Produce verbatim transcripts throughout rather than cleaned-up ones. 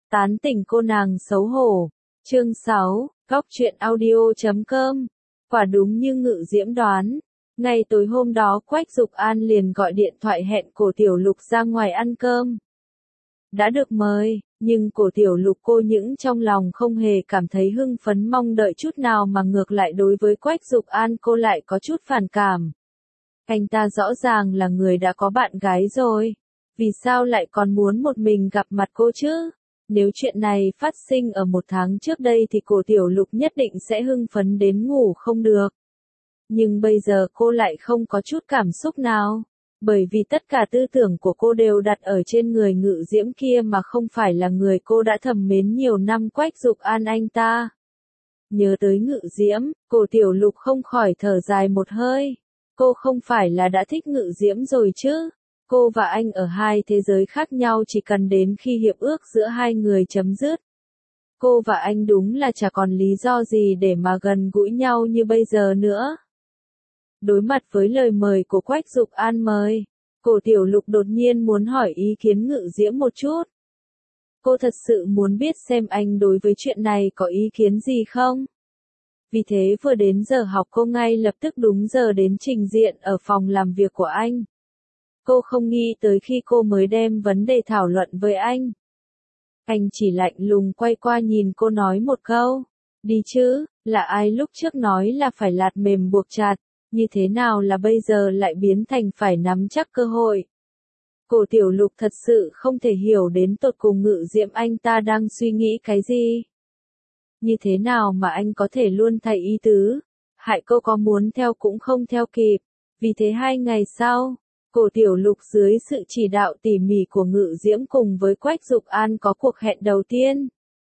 Tán tỉnh cô nàng xấu hổ. Chương sáu, Góc truyện audio chấm com. Quả đúng như Ngự Diễm đoán. Ngay tối hôm đó Quách Dục An liền gọi điện thoại hẹn Cổ Tiểu Lục ra ngoài ăn cơm. Đã được mời, nhưng Cổ Tiểu Lục cô những trong lòng không hề cảm thấy hưng phấn mong đợi chút nào mà ngược lại đối với Quách Dục An cô lại có chút phản cảm. Anh ta rõ ràng là người đã có bạn gái rồi. Vì sao lại còn muốn một mình gặp mặt cô chứ? Nếu chuyện này phát sinh ở một tháng trước đây thì Cổ Tiểu Lục nhất định sẽ hưng phấn đến ngủ không được. Nhưng bây giờ cô lại không có chút cảm xúc nào. Bởi vì tất cả tư tưởng của cô đều đặt ở trên người Ngự Diễm kia mà không phải là người cô đã thầm mến nhiều năm Quách Dục An anh ta. Nhớ tới Ngự Diễm, Cổ Tiểu Lục không khỏi thở dài một hơi. Cô không phải là đã thích Ngự Diễm rồi chứ? Cô và anh ở hai thế giới khác nhau chỉ cần đến khi hiệp ước giữa hai người chấm dứt. Cô và anh đúng là chả còn lý do gì để mà gần gũi nhau như bây giờ nữa. Đối mặt với lời mời của Quách Dục An mời, Cổ Tiểu Lục đột nhiên muốn hỏi ý kiến Ngự Diễm một chút. Cô thật sự muốn biết xem anh đối với chuyện này có ý kiến gì không? Vì thế vừa đến giờ học cô ngay lập tức đúng giờ đến trình diện ở phòng làm việc của anh. Cô không nghĩ tới khi cô mới đem vấn đề thảo luận với anh. Anh chỉ lạnh lùng quay qua nhìn cô nói một câu. Đi chứ, là ai lúc trước nói là phải lạt mềm buộc chặt, như thế nào là bây giờ lại biến thành phải nắm chắc cơ hội. Cổ Tiểu Lục thật sự không thể hiểu đến tột cùng Ngự Diễm anh ta đang suy nghĩ cái gì. Như thế nào mà anh có thể luôn thay ý tứ, hại cô có muốn theo cũng không theo kịp. Vì thế hai ngày sau, Cổ Tiểu Lục dưới sự chỉ đạo tỉ mỉ của Ngự Diễm cùng với Quách Dục An có cuộc hẹn đầu tiên.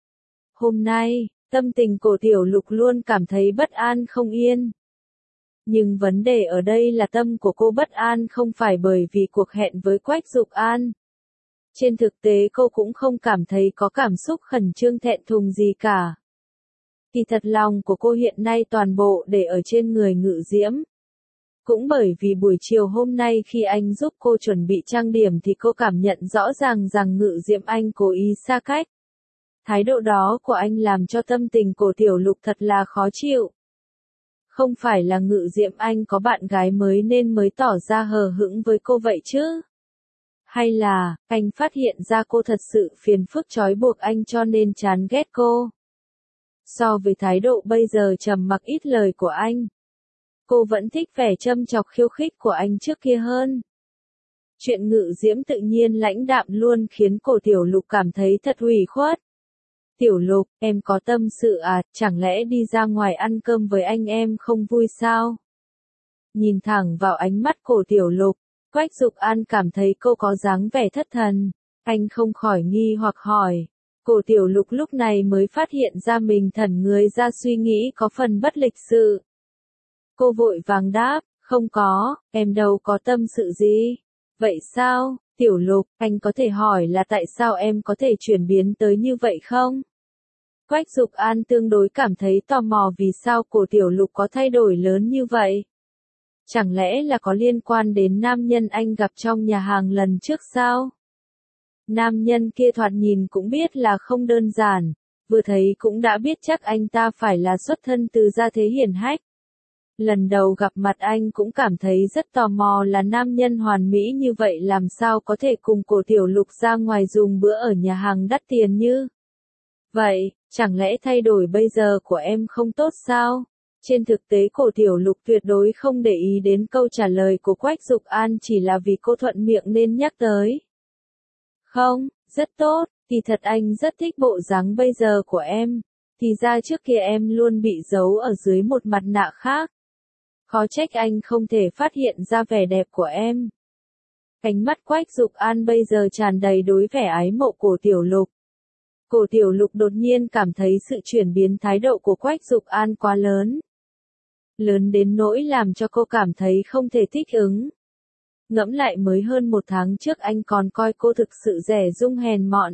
Hôm nay, tâm tình Cổ Tiểu Lục luôn cảm thấy bất an không yên. Nhưng vấn đề ở đây là tâm của cô bất an không phải bởi vì cuộc hẹn với Quách Dục An. Trên thực tế cô cũng không cảm thấy có cảm xúc khẩn trương thẹn thùng gì cả. Kỳ thật lòng của cô hiện nay toàn bộ để ở trên người Ngự Diễm. Cũng bởi vì buổi chiều hôm nay khi anh giúp cô chuẩn bị trang điểm thì cô cảm nhận rõ ràng rằng Ngự Diễm anh cố ý xa cách. Thái độ đó của anh làm cho tâm tình Cổ Tiểu Lục thật là khó chịu. Không phải là Ngự Diễm anh có bạn gái mới nên mới tỏ ra hờ hững với cô vậy chứ? Hay là, anh phát hiện ra cô thật sự phiền phức trói buộc anh cho nên chán ghét cô? So với thái độ bây giờ trầm mặc ít lời của anh, cô vẫn thích vẻ châm chọc khiêu khích của anh trước kia hơn. Chuyện Ngự Diễm tự nhiên lãnh đạm luôn khiến Cổ Tiểu Lục cảm thấy thật ủy khuất. Tiểu Lục, em có tâm sự à, chẳng lẽ đi ra ngoài ăn cơm với anh em không vui sao? Nhìn thẳng vào ánh mắt Cổ Tiểu Lục, Quách Dục An cảm thấy cô có dáng vẻ thất thần. Anh không khỏi nghi hoặc hỏi. Cổ Tiểu Lục lúc này mới phát hiện ra mình thẩn người ra suy nghĩ có phần bất lịch sự. Cô vội vàng đáp, không có, em đâu có tâm sự gì. Vậy sao, Tiểu Lục, anh có thể hỏi là tại sao em có thể chuyển biến tới như vậy không? Quách Dục An tương đối cảm thấy tò mò vì sao Cổ Tiểu Lục có thay đổi lớn như vậy. Chẳng lẽ là có liên quan đến nam nhân anh gặp trong nhà hàng lần trước sao? Nam nhân kia thoạt nhìn cũng biết là không đơn giản, vừa thấy cũng đã biết chắc anh ta phải là xuất thân từ gia thế hiển hách. Lần đầu gặp mặt anh cũng cảm thấy rất tò mò là nam nhân hoàn mỹ như vậy làm sao có thể cùng Cổ Tiểu Lục ra ngoài dùng bữa ở nhà hàng đắt tiền như vậy, chẳng lẽ thay đổi bây giờ của em không tốt sao? Trên thực tế Cổ Tiểu Lục tuyệt đối không để ý đến câu trả lời của Quách Dục An chỉ là vì cô thuận miệng nên nhắc tới. Không, rất tốt, thì thật anh rất thích bộ dáng bây giờ của em. Thì ra trước kia em luôn bị giấu ở dưới một mặt nạ khác. Khó trách anh không thể phát hiện ra vẻ đẹp của em. Cánh mắt Quách Dục An bây giờ tràn đầy đối vẻ ái mộ Cổ Tiểu Lục. Cổ Tiểu Lục đột nhiên cảm thấy sự chuyển biến thái độ của Quách Dục An quá lớn. Lớn đến nỗi làm cho cô cảm thấy không thể thích ứng. Ngẫm lại mới hơn một tháng trước anh còn coi cô thực sự rẻ rung hèn mọn.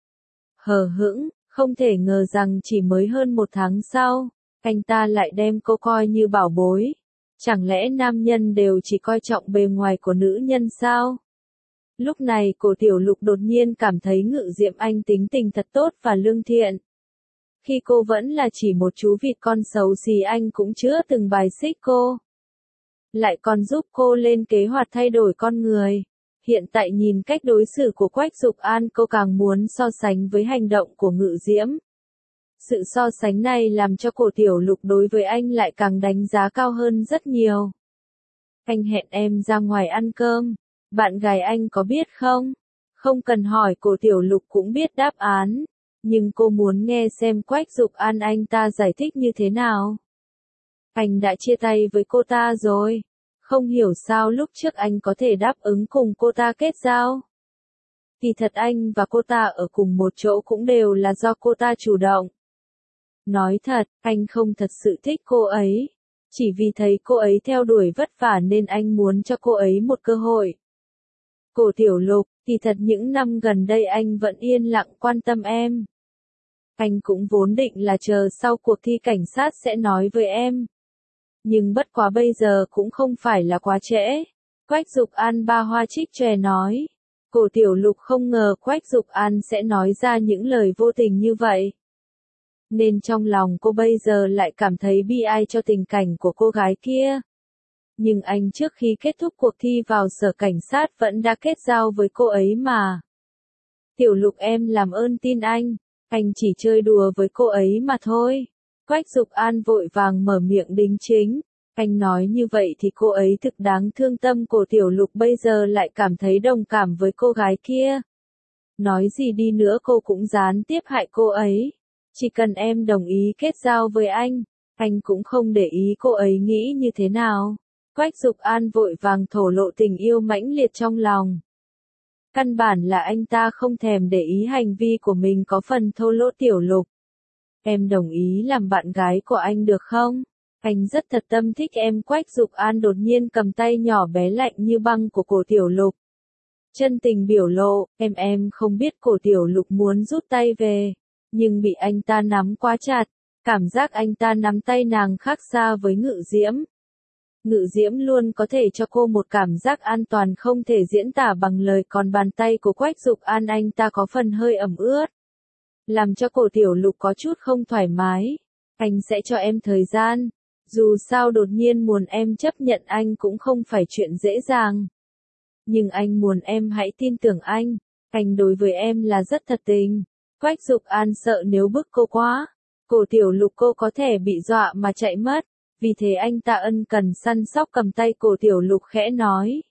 Hờ hững, không thể ngờ rằng chỉ mới hơn một tháng sau, anh ta lại đem cô coi như bảo bối. Chẳng lẽ nam nhân đều chỉ coi trọng bề ngoài của nữ nhân sao? Lúc này cổ Tiểu Lục đột nhiên cảm thấy Ngự Diễm Anh tính tình thật tốt và lương thiện. Khi cô vẫn là chỉ một chú vịt con xấu xí anh cũng chưa từng bài xích cô. Lại còn giúp cô lên kế hoạch thay đổi con người. Hiện tại nhìn cách đối xử của Quách Dục An cô càng muốn so sánh với hành động của Ngự Diễm. Sự so sánh này làm cho cổ Tiểu Lục đối với anh lại càng đánh giá cao hơn rất nhiều. Anh hẹn em ra ngoài ăn cơm. Bạn gái anh có biết không? Không cần hỏi cổ Tiểu Lục cũng biết đáp án. Nhưng cô muốn nghe xem Quách Dục An anh ta giải thích như thế nào. Anh đã chia tay với cô ta rồi. Không hiểu sao lúc trước anh có thể đáp ứng cùng cô ta kết giao. Kỳ thật anh và cô ta ở cùng một chỗ cũng đều là do cô ta chủ động. Nói thật, anh không thật sự thích cô ấy. Chỉ vì thấy cô ấy theo đuổi vất vả nên anh muốn cho cô ấy một cơ hội. Cổ Tiểu Lục, kỳ thật những năm gần đây anh vẫn yên lặng quan tâm em. Anh cũng vốn định là chờ sau cuộc thi cảnh sát sẽ nói với em. Nhưng bất quá bây giờ cũng không phải là quá trễ. Quách Dục An ba hoa trích chòe nói. Cổ Tiểu Lục không ngờ Quách Dục An sẽ nói ra những lời vô tình như vậy. Nên trong lòng cô bây giờ lại cảm thấy bi ai cho tình cảnh của cô gái kia. Nhưng anh trước khi kết thúc cuộc thi vào sở cảnh sát vẫn đã kết giao với cô ấy mà. Tiểu Lục em làm ơn tin anh, anh chỉ chơi đùa với cô ấy mà thôi. Quách Dục An vội vàng mở miệng đính chính. Anh nói như vậy thì cô ấy thực đáng thương tâm. Cổ Tiểu Lục bây giờ lại cảm thấy đồng cảm với cô gái kia. Nói gì đi nữa cô cũng gián tiếp hại cô ấy. Chỉ cần em đồng ý kết giao với anh, anh cũng không để ý cô ấy nghĩ như thế nào. Quách Dục An vội vàng thổ lộ tình yêu mãnh liệt trong lòng. Căn bản là anh ta không thèm để ý hành vi của mình có phần thô lỗ. Tiểu Lục, em đồng ý làm bạn gái của anh được không? Anh rất thật tâm thích em. Quách Dục An đột nhiên cầm tay nhỏ bé lạnh như băng của cổ Tiểu Lục. Chân tình biểu lộ, em em không biết. Cổ Tiểu Lục muốn rút tay về, nhưng bị anh ta nắm quá chặt. Cảm giác anh ta nắm tay nàng khác xa với Ngự Diễm. Ngự Diễm luôn có thể cho cô một cảm giác an toàn không thể diễn tả bằng lời, còn bàn tay của Quách Dục An anh ta có phần hơi ẩm ướt. Làm cho cổ Tiểu Lục có chút không thoải mái. Anh sẽ cho em thời gian. Dù sao đột nhiên muốn em chấp nhận anh cũng không phải chuyện dễ dàng. Nhưng anh muốn em hãy tin tưởng anh. Anh đối với em là rất thật tình. Quách Dục An sợ nếu bức cô quá, cổ Tiểu Lục cô có thể bị dọa mà chạy mất. Vì thế anh ta ân cần săn sóc cầm tay cổ Tiểu Lục khẽ nói.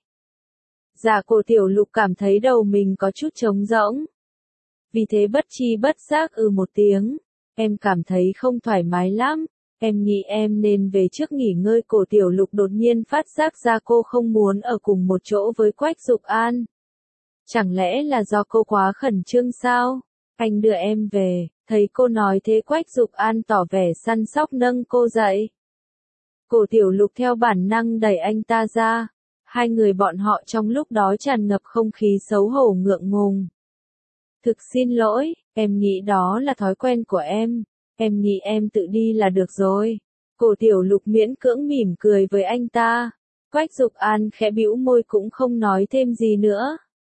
Dạ. Cổ Tiểu Lục cảm thấy đầu mình có chút trống rỗng. Vì thế bất chi bất giác ừ một tiếng. Em cảm thấy không thoải mái lắm. Em nghĩ em nên về trước nghỉ ngơi. Cổ Tiểu Lục đột nhiên phát giác ra cô không muốn ở cùng một chỗ với Quách Dục An. Chẳng lẽ là do cô quá khẩn trương sao? Anh đưa em về. Thấy cô nói thế Quách Dục An tỏ vẻ săn sóc nâng cô dậy. Cổ Tiểu Lục theo bản năng đẩy anh ta ra. Hai người bọn họ trong lúc đó tràn ngập không khí xấu hổ ngượng ngùng. Thực xin lỗi, em nghĩ đó là thói quen của em. Em nghĩ em tự đi là được rồi. Cổ Tiểu Lục miễn cưỡng mỉm cười với anh ta. Quách Dục An khẽ bĩu môi cũng không nói thêm gì nữa.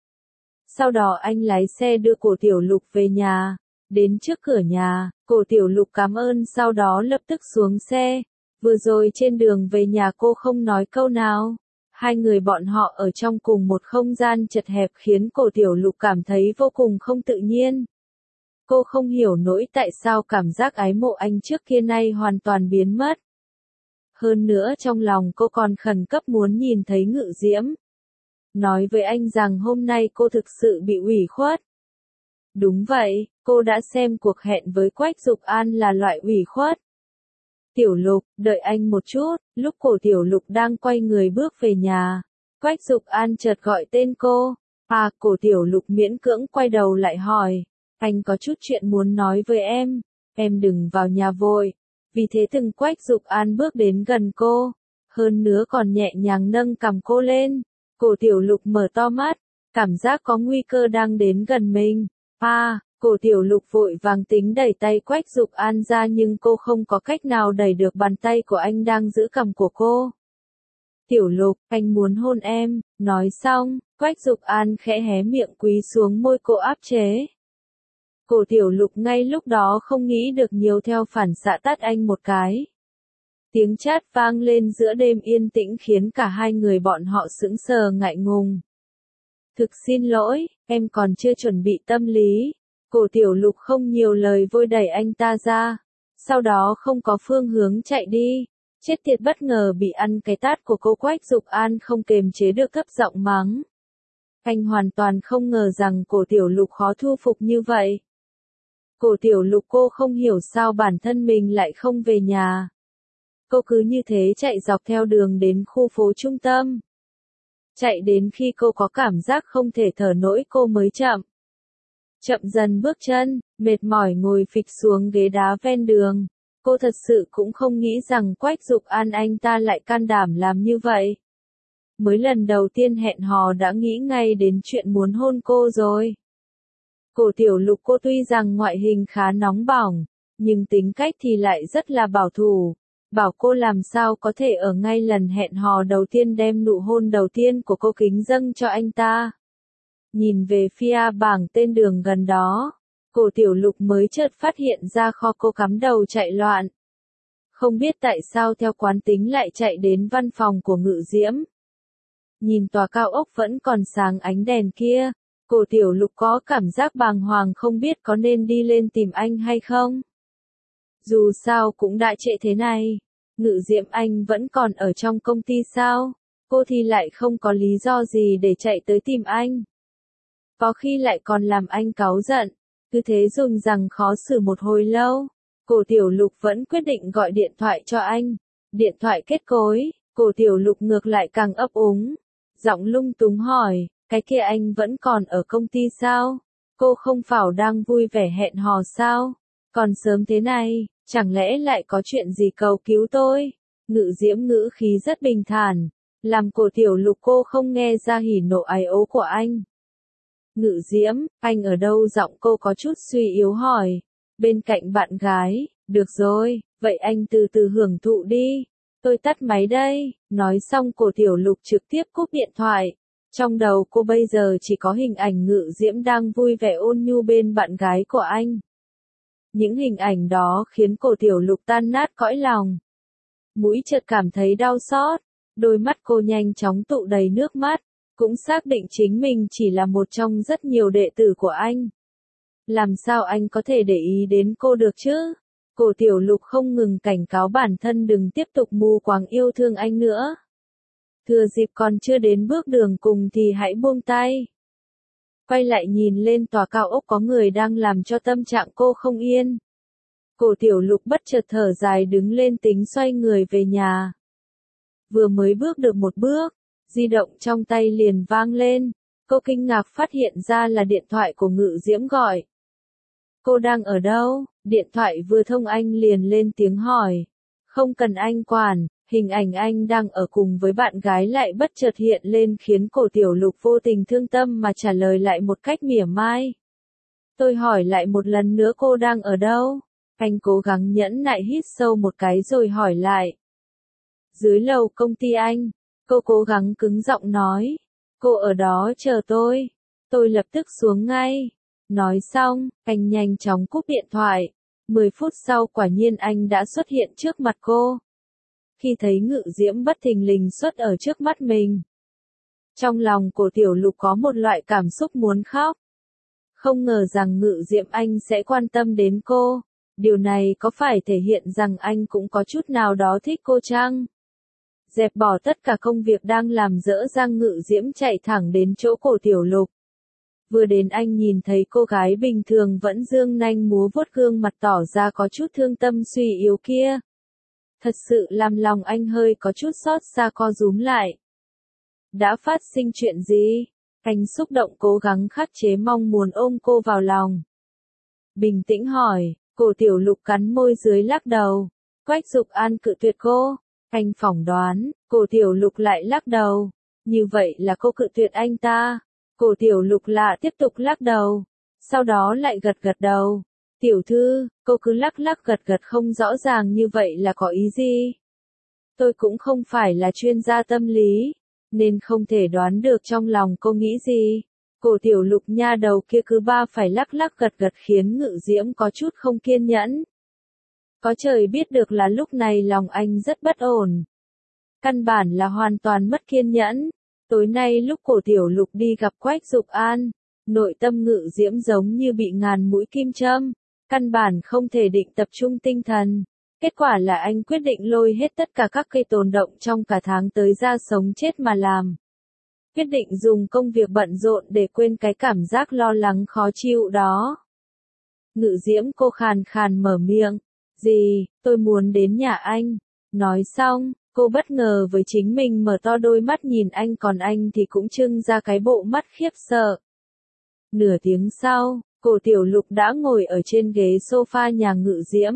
Sau đó anh lái xe đưa cổ Tiểu Lục về nhà. Đến trước cửa nhà, cổ Tiểu Lục cảm ơn sau đó lập tức xuống xe. Vừa rồi trên đường về nhà cô không nói câu nào. Hai người bọn họ ở trong cùng một không gian chật hẹp khiến cổ Tiểu Lục cảm thấy vô cùng không tự nhiên. Cô không hiểu nổi tại sao cảm giác ái mộ anh trước kia nay hoàn toàn biến mất. Hơn nữa trong lòng cô còn khẩn cấp muốn nhìn thấy Ngự Diễm. Nói với anh rằng hôm nay cô thực sự bị ủy khuất. Đúng vậy, cô đã xem cuộc hẹn với Quách Dục An là loại ủy khuất. Tiểu Lục, đợi anh một chút. Lúc cổ Tiểu Lục đang quay người bước về nhà, Quách Dục An chợt gọi tên cô. À, cổ Tiểu Lục miễn cưỡng quay đầu lại hỏi. Anh có chút chuyện muốn nói với em. Em đừng vào nhà vội. Vì thế từng Quách Dục An bước đến gần cô. Hơn nữa còn nhẹ nhàng nâng cằm cô lên. Cổ Tiểu Lục mở to mắt. Cảm giác có nguy cơ đang đến gần mình. À, cổ Tiểu Lục vội vàng tính đẩy tay Quách Dục An ra nhưng cô không có cách nào đẩy được bàn tay của anh đang giữ cằm của cô. Tiểu Lục, anh muốn hôn em, nói xong, Quách Dục An khẽ hé miệng cúi xuống môi cô áp chế. Cổ Tiểu Lục ngay lúc đó không nghĩ được nhiều theo phản xạ tát anh một cái. Tiếng chát vang lên giữa đêm yên tĩnh khiến cả hai người bọn họ sững sờ ngại ngùng. Thực xin lỗi, em còn chưa chuẩn bị tâm lý. Cổ Tiểu Lục không nhiều lời vội đẩy anh ta ra. Sau đó không có phương hướng chạy đi. Chết tiệt, bất ngờ bị ăn cái tát của cô. Quách Dục An không kềm chế được thấp giọng mắng. Anh hoàn toàn không ngờ rằng Cổ Tiểu Lục khó thu phục như vậy. Cổ Tiểu Lục, cô không hiểu sao bản thân mình lại không về nhà. Cô cứ như thế chạy dọc theo đường đến khu phố trung tâm. Chạy đến khi cô có cảm giác không thể thở nổi cô mới chậm. Chậm dần bước chân, mệt mỏi ngồi phịch xuống ghế đá ven đường. Cô thật sự cũng không nghĩ rằng Quách Dục An anh ta lại can đảm làm như vậy. Mới lần đầu tiên hẹn hò đã nghĩ ngay đến chuyện muốn hôn cô rồi. Cổ Tiểu Lục, cô tuy rằng ngoại hình khá nóng bỏng, nhưng tính cách thì lại rất là bảo thủ. Bảo cô làm sao có thể ở ngay lần hẹn hò đầu tiên đem nụ hôn đầu tiên của cô kính dâng cho anh ta. Nhìn về phía bảng tên đường gần đó, Cổ Tiểu Lục mới chợt phát hiện ra kho cô cắm đầu chạy loạn. Không biết tại sao theo quán tính lại chạy đến văn phòng của Ngự Diễm. Nhìn tòa cao ốc vẫn còn sáng ánh đèn kia, Cổ Tiểu Lục có cảm giác bàng hoàng không biết có nên đi lên tìm anh hay không. Dù sao cũng đã trễ thế này, Ngự Diễm anh vẫn còn ở trong công ty sao, cô thì lại không có lý do gì để chạy tới tìm anh. Có khi lại còn làm anh cáu giận, cứ thế dùng rằng khó xử một hồi lâu. Cổ Tiểu Lục vẫn quyết định gọi điện thoại cho anh. Điện thoại kết nối, Cổ Tiểu Lục ngược lại càng ấp úng. Giọng lung túng hỏi, cái kia anh vẫn còn ở công ty sao? Cô không phải đang vui vẻ hẹn hò sao? Còn sớm thế này, chẳng lẽ lại có chuyện gì cầu cứu tôi? Ngự Diễm ngữ khí rất bình thản, làm Cổ Tiểu Lục cô không nghe ra hỉ nộ ái ố của anh. Ngự Diễm, anh ở đâu? Giọng cô có chút suy yếu hỏi. Bên cạnh bạn gái, được rồi, vậy anh từ từ hưởng thụ đi. Tôi tắt máy đây. Nói xong Cổ Tiểu Lục trực tiếp cúp điện thoại. Trong đầu cô bây giờ chỉ có hình ảnh Ngự Diễm đang vui vẻ ôn nhu bên bạn gái của anh. Những hình ảnh đó khiến Cổ Tiểu Lục tan nát cõi lòng. Mũi chợt cảm thấy đau xót, đôi mắt cô nhanh chóng tụ đầy nước mắt, cũng xác định chính mình chỉ là một trong rất nhiều đệ tử của anh. Làm sao anh có thể để ý đến cô được chứ? Cổ Tiểu Lục không ngừng cảnh cáo bản thân đừng tiếp tục mù quáng yêu thương anh nữa. Thừa dịp còn chưa đến bước đường cùng thì hãy buông tay. Quay lại nhìn lên tòa cao ốc có người đang làm cho tâm trạng cô không yên. Cổ Tiểu Lục bất chợt thở dài đứng lên tính xoay người về nhà. Vừa mới bước được một bước, di động trong tay liền vang lên. Cô kinh ngạc phát hiện ra là điện thoại của Ngự Diễm gọi. Cô đang ở đâu? Điện thoại vừa thông anh liền lên tiếng hỏi. Không cần anh quản, hình ảnh anh đang ở cùng với bạn gái lại bất chợt hiện lên khiến Cổ Tiểu Lục vô tình thương tâm mà trả lời lại một cách mỉa mai. Tôi hỏi lại một lần nữa, cô đang ở đâu? Anh cố gắng nhẫn nại hít sâu một cái rồi hỏi lại. Dưới lầu công ty anh. Cô cố gắng cứng giọng nói. Cô ở đó chờ tôi. Tôi lập tức xuống ngay. Nói xong, anh nhanh chóng cúp điện thoại. Mười phút sau quả nhiên anh đã xuất hiện trước mặt cô. Khi thấy Ngự Diễm bất thình lình xuất ở trước mắt mình, trong lòng Cổ Tiểu Lục có một loại cảm xúc muốn khóc. Không ngờ rằng Ngự Diễm anh sẽ quan tâm đến cô. Điều này có phải thể hiện rằng anh cũng có chút nào đó thích cô chăng? Dẹp bỏ tất cả công việc đang làm dở dang, Ngự Diễm chạy thẳng đến chỗ Cổ Tiểu Lục. Vừa đến anh nhìn thấy cô gái bình thường vẫn dương nanh múa vuốt gương mặt tỏ ra có chút thương tâm suy yếu kia. Thật sự làm lòng anh hơi có chút xót xa co rúm lại. Đã phát sinh chuyện gì? Anh xúc động cố gắng khắc chế mong muốn ôm cô vào lòng. Bình tĩnh hỏi, Cổ Tiểu Lục cắn môi dưới lắc đầu. Quách Dục An cự tuyệt cô. Anh phỏng đoán, Cổ Tiểu Lục lại lắc đầu. Như vậy là cô cự tuyệt anh ta. Cổ Tiểu Lục lạ tiếp tục lắc đầu. Sau đó lại gật gật đầu. Tiểu thư, cô cứ lắc lắc gật gật không rõ ràng như vậy là có ý gì? Tôi cũng không phải là chuyên gia tâm lý, nên không thể đoán được trong lòng cô nghĩ gì. Cổ Tiểu Lục nha đầu kia cứ ba phải lắc lắc gật gật khiến Ngự Diễm có chút không kiên nhẫn. Có trời biết được là lúc này lòng anh rất bất ổn. Căn bản là hoàn toàn mất kiên nhẫn. Tối nay lúc Cổ Tiểu Lục đi gặp Quách Dục An, nội tâm Ngự Diễm giống như bị ngàn mũi kim châm, căn bản không thể định tập trung tinh thần. Kết quả là anh quyết định lôi hết tất cả các cây tồn động trong cả tháng tới ra sống chết mà làm. Quyết định dùng công việc bận rộn để quên cái cảm giác lo lắng khó chịu đó. Ngự Diễm cô khàn khàn mở miệng. Gì, tôi muốn đến nhà anh. Nói xong, cô bất ngờ với chính mình mở to đôi mắt nhìn anh, còn anh thì cũng trưng ra cái bộ mắt khiếp sợ. Nửa tiếng sau, Cổ Tiểu Lục đã ngồi ở trên ghế sofa nhà Ngự Diễm.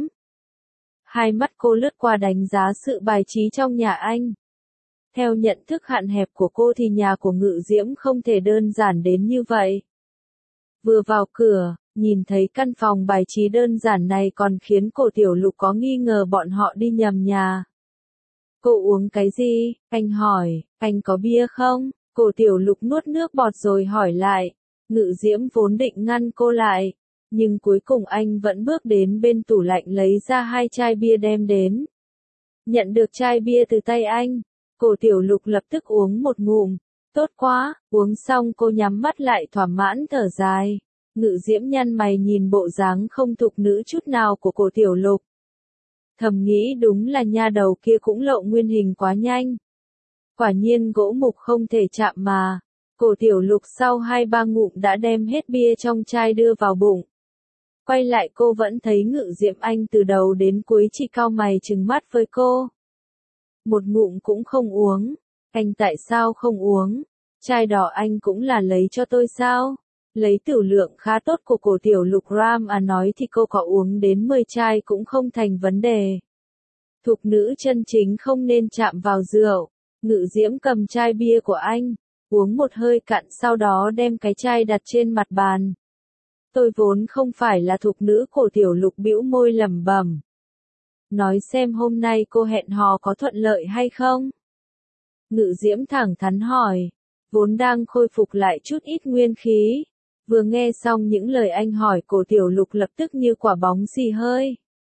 Hai mắt cô lướt qua đánh giá sự bài trí trong nhà anh. Theo nhận thức hạn hẹp của cô thì nhà của Ngự Diễm không thể đơn giản đến như vậy. Vừa vào cửa, nhìn thấy căn phòng bài trí đơn giản này còn khiến Cổ Tiểu Lục có nghi ngờ bọn họ đi nhầm nhà. Cô uống cái gì? Anh hỏi, anh có bia không? Cổ Tiểu Lục nuốt nước bọt rồi hỏi lại. Ngự Diễm vốn định ngăn cô lại, nhưng cuối cùng anh vẫn bước đến bên tủ lạnh lấy ra hai chai bia đem đến. Nhận được chai bia từ tay anh, Cổ Tiểu Lục lập tức uống một ngụm. Tốt quá, uống xong cô nhắm mắt lại thỏa mãn thở dài. Ngự Diễm nhăn mày nhìn bộ dáng không thục nữ chút nào của Cổ Tiểu Lục. Thầm nghĩ đúng là nha đầu kia cũng lộ nguyên hình quá nhanh. Quả nhiên gỗ mục không thể chạm mà. Cổ Tiểu Lục sau hai ba ngụm đã đem hết bia trong chai đưa vào bụng. Quay lại cô vẫn thấy Ngự Diễm anh từ đầu đến cuối chỉ cau mày trừng mắt với cô. Một ngụm cũng không uống. Anh tại sao không uống? Chai đỏ anh cũng là lấy cho tôi sao? Lấy tiểu lượng khá tốt của Cổ Tiểu Lục Ram à nói thì cô có uống đến mười chai cũng không thành vấn đề. Thục nữ chân chính không nên chạm vào rượu. Ngự Diễm cầm chai bia của anh, uống một hơi cạn sau đó đem cái chai đặt trên mặt bàn. Tôi vốn không phải là thục nữ. Cổ Tiểu Lục bĩu môi lẩm bẩm. Nói xem hôm nay cô hẹn hò có thuận lợi hay không? Ngự Diễm thẳng thắn hỏi, vốn đang khôi phục lại chút ít nguyên khí. Vừa nghe xong những lời anh hỏi, Cổ Tiểu Lục lập tức như quả bóng xì hơi.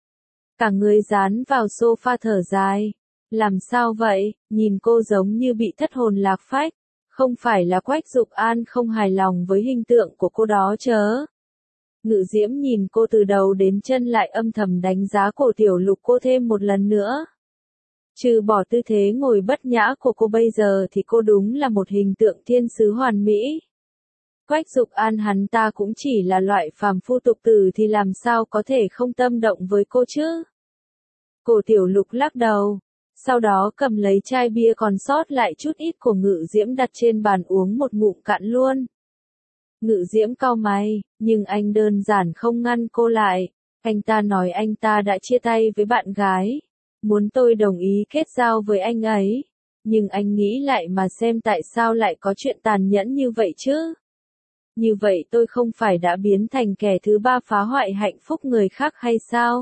Cả người dán vào sofa thở dài. Làm sao vậy, nhìn cô giống như bị thất hồn lạc phách. Không phải là Quách Dục An không hài lòng với hình tượng của cô đó chớ. Ngự Diễm nhìn cô từ đầu đến chân lại âm thầm đánh giá Cổ Tiểu Lục cô thêm một lần nữa. Trừ bỏ tư thế ngồi bất nhã của cô bây giờ thì cô đúng là một hình tượng thiên sứ hoàn mỹ. Quách Dục An hắn ta cũng chỉ là loại phàm phu tục tử thì làm sao có thể không tâm động với cô chứ? Cổ Tiểu Lục lắc đầu, sau đó cầm lấy chai bia còn sót lại chút ít của Ngự Diễm đặt trên bàn uống một ngụm cạn luôn. Ngự Diễm cau mày, nhưng anh đơn giản không ngăn cô lại. Anh ta nói anh ta đã chia tay với bạn gái, muốn tôi đồng ý kết giao với anh ấy. Nhưng anh nghĩ lại mà xem tại sao lại có chuyện tàn nhẫn như vậy chứ? Như vậy tôi không phải đã biến thành kẻ thứ ba phá hoại hạnh phúc người khác hay sao?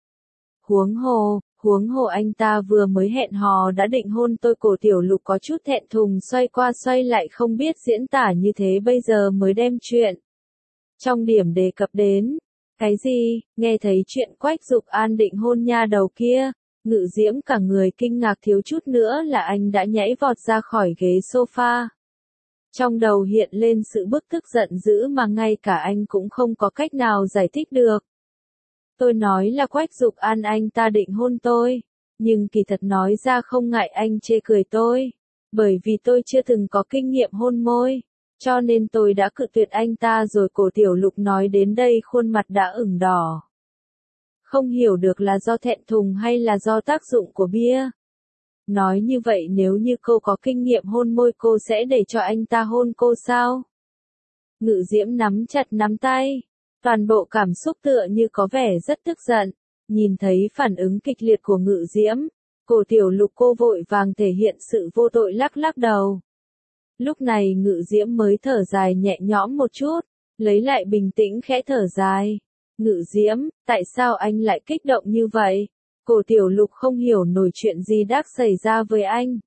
Huống hồ, huống hồ anh ta vừa mới hẹn hò đã định hôn tôi. Cổ Tiểu Lục có chút thẹn thùng xoay qua xoay lại không biết diễn tả như thế bây giờ mới đem chuyện. Trong điểm đề cập đến, cái gì, nghe thấy chuyện Quách Dục An định hôn nha đầu kia, Ngự Diễm cả người kinh ngạc thiếu chút nữa là anh đã nhảy vọt ra khỏi ghế sofa. Trong đầu hiện lên sự bức tức giận dữ mà ngay cả anh cũng không có cách nào giải thích được. Tôi nói là Quách Dục An anh ta định hôn tôi, nhưng kỳ thật nói ra không ngại anh chê cười tôi, bởi vì tôi chưa từng có kinh nghiệm hôn môi, cho nên tôi đã cự tuyệt anh ta rồi. Cổ Tiểu Lục nói đến đây khuôn mặt đã ửng đỏ. Không hiểu được là do thẹn thùng hay là do tác dụng của bia. Nói như vậy nếu như cô có kinh nghiệm hôn môi cô sẽ để cho anh ta hôn cô sao? Ngự Diễm nắm chặt nắm tay. Toàn bộ cảm xúc tựa như có vẻ rất tức giận. Nhìn thấy phản ứng kịch liệt của Ngự Diễm, Cổ Tiểu Lục cô vội vàng thể hiện sự vô tội lắc lắc đầu. Lúc này Ngự Diễm mới thở dài nhẹ nhõm một chút, lấy lại bình tĩnh khẽ thở dài. Ngự Diễm, tại sao anh lại kích động như vậy? Cổ Tiểu Lục không hiểu nổi chuyện gì đã xảy ra với anh.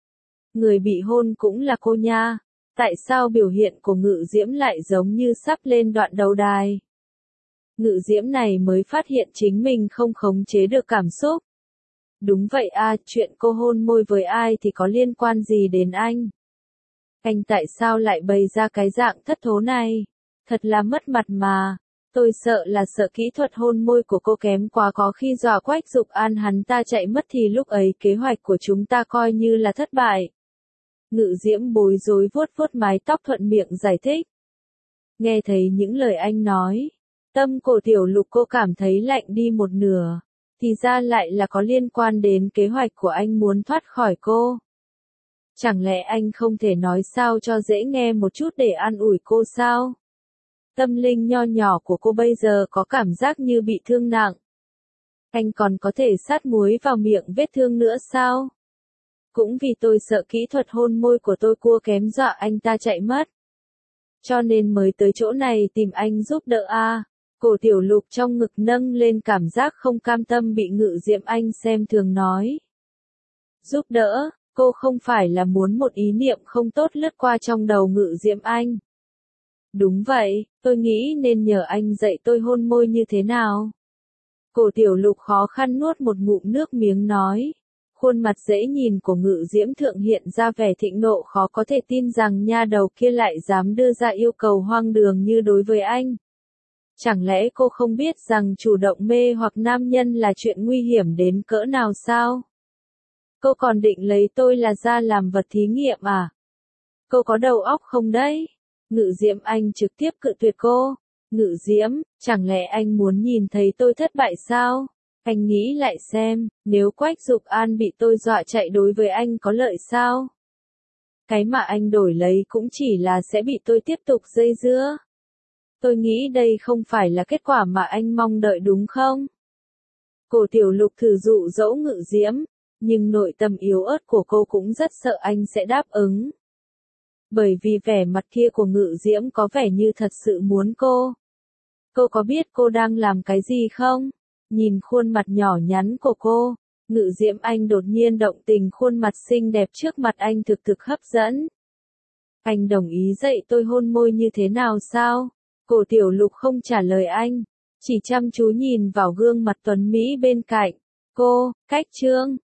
Người bị hôn cũng là cô nha. Tại sao biểu hiện của Ngự Diễm lại giống như sắp lên đoạn đầu đài? Ngự Diễm này mới phát hiện chính mình không khống chế được cảm xúc. Đúng vậy à, chuyện cô hôn môi với ai thì có liên quan gì đến anh? Anh tại sao lại bày ra cái dạng thất thố này? Thật là mất mặt mà. Tôi sợ là sợ kỹ thuật hôn môi của cô kém quá, có khi dọa Quách Dục An hắn ta chạy mất thì lúc ấy kế hoạch của chúng ta coi như là thất bại. Ngự Diễm bối rối vuốt vuốt mái tóc thuận miệng giải thích. Nghe thấy những lời anh nói, tâm Cổ Tiểu Lục cô cảm thấy lạnh đi một nửa. Thì ra lại là có liên quan đến kế hoạch của anh muốn thoát khỏi cô. Chẳng lẽ anh không thể nói sao cho dễ nghe một chút để an ủi cô sao? Tâm linh nho nhỏ của cô bây giờ có cảm giác như bị thương nặng. Anh còn có thể sát muối vào miệng vết thương nữa sao? Cũng vì tôi sợ kỹ thuật hôn môi của tôi cua kém dọa anh ta chạy mất. Cho nên mới tới chỗ này tìm anh giúp đỡ a. Cổ Tiểu Lục trong ngực nâng lên cảm giác không cam tâm bị Ngự Diễm Anh xem thường nói. Giúp đỡ, cô không phải là muốn một ý niệm không tốt lướt qua trong đầu Ngự Diễm Anh. Đúng vậy, tôi nghĩ nên nhờ anh dạy tôi hôn môi như thế nào. Cổ Tiểu Lục khó khăn nuốt một ngụm nước miếng nói. Khuôn mặt dễ nhìn của Ngự Diễm Thượng hiện ra vẻ thịnh nộ, khó có thể tin rằng nha đầu kia lại dám đưa ra yêu cầu hoang đường như đối với anh. Chẳng lẽ cô không biết rằng chủ động mê hoặc nam nhân là chuyện nguy hiểm đến cỡ nào sao? Cô còn định lấy tôi là ra làm vật thí nghiệm à? Cô có đầu óc không đấy? Ngự Diễm Anh trực tiếp cự tuyệt cô. Ngự Diễm, chẳng lẽ anh muốn nhìn thấy tôi thất bại sao? Anh nghĩ lại xem, nếu Quách Dục An bị tôi dọa chạy đối với anh có lợi sao? Cái mà anh đổi lấy cũng chỉ là sẽ bị tôi tiếp tục dây dưa. Tôi nghĩ đây không phải là kết quả mà anh mong đợi đúng không? Cổ Tiểu Lục thử dụ dỗ Ngự Diễm, nhưng nội tâm yếu ớt của cô cũng rất sợ anh sẽ đáp ứng. Bởi vì vẻ mặt kia của Ngự Diễm có vẻ như thật sự muốn cô. Cô có biết cô đang làm cái gì không? Nhìn khuôn mặt nhỏ nhắn của cô, Ngự Diễm Anh đột nhiên động tình, khuôn mặt xinh đẹp trước mặt anh thực thực hấp dẫn. Anh đồng ý dạy tôi hôn môi như thế nào sao? Cổ Tiểu Lục không trả lời anh, chỉ chăm chú nhìn vào gương mặt tuấn mỹ bên cạnh. Cô, Cách Trương,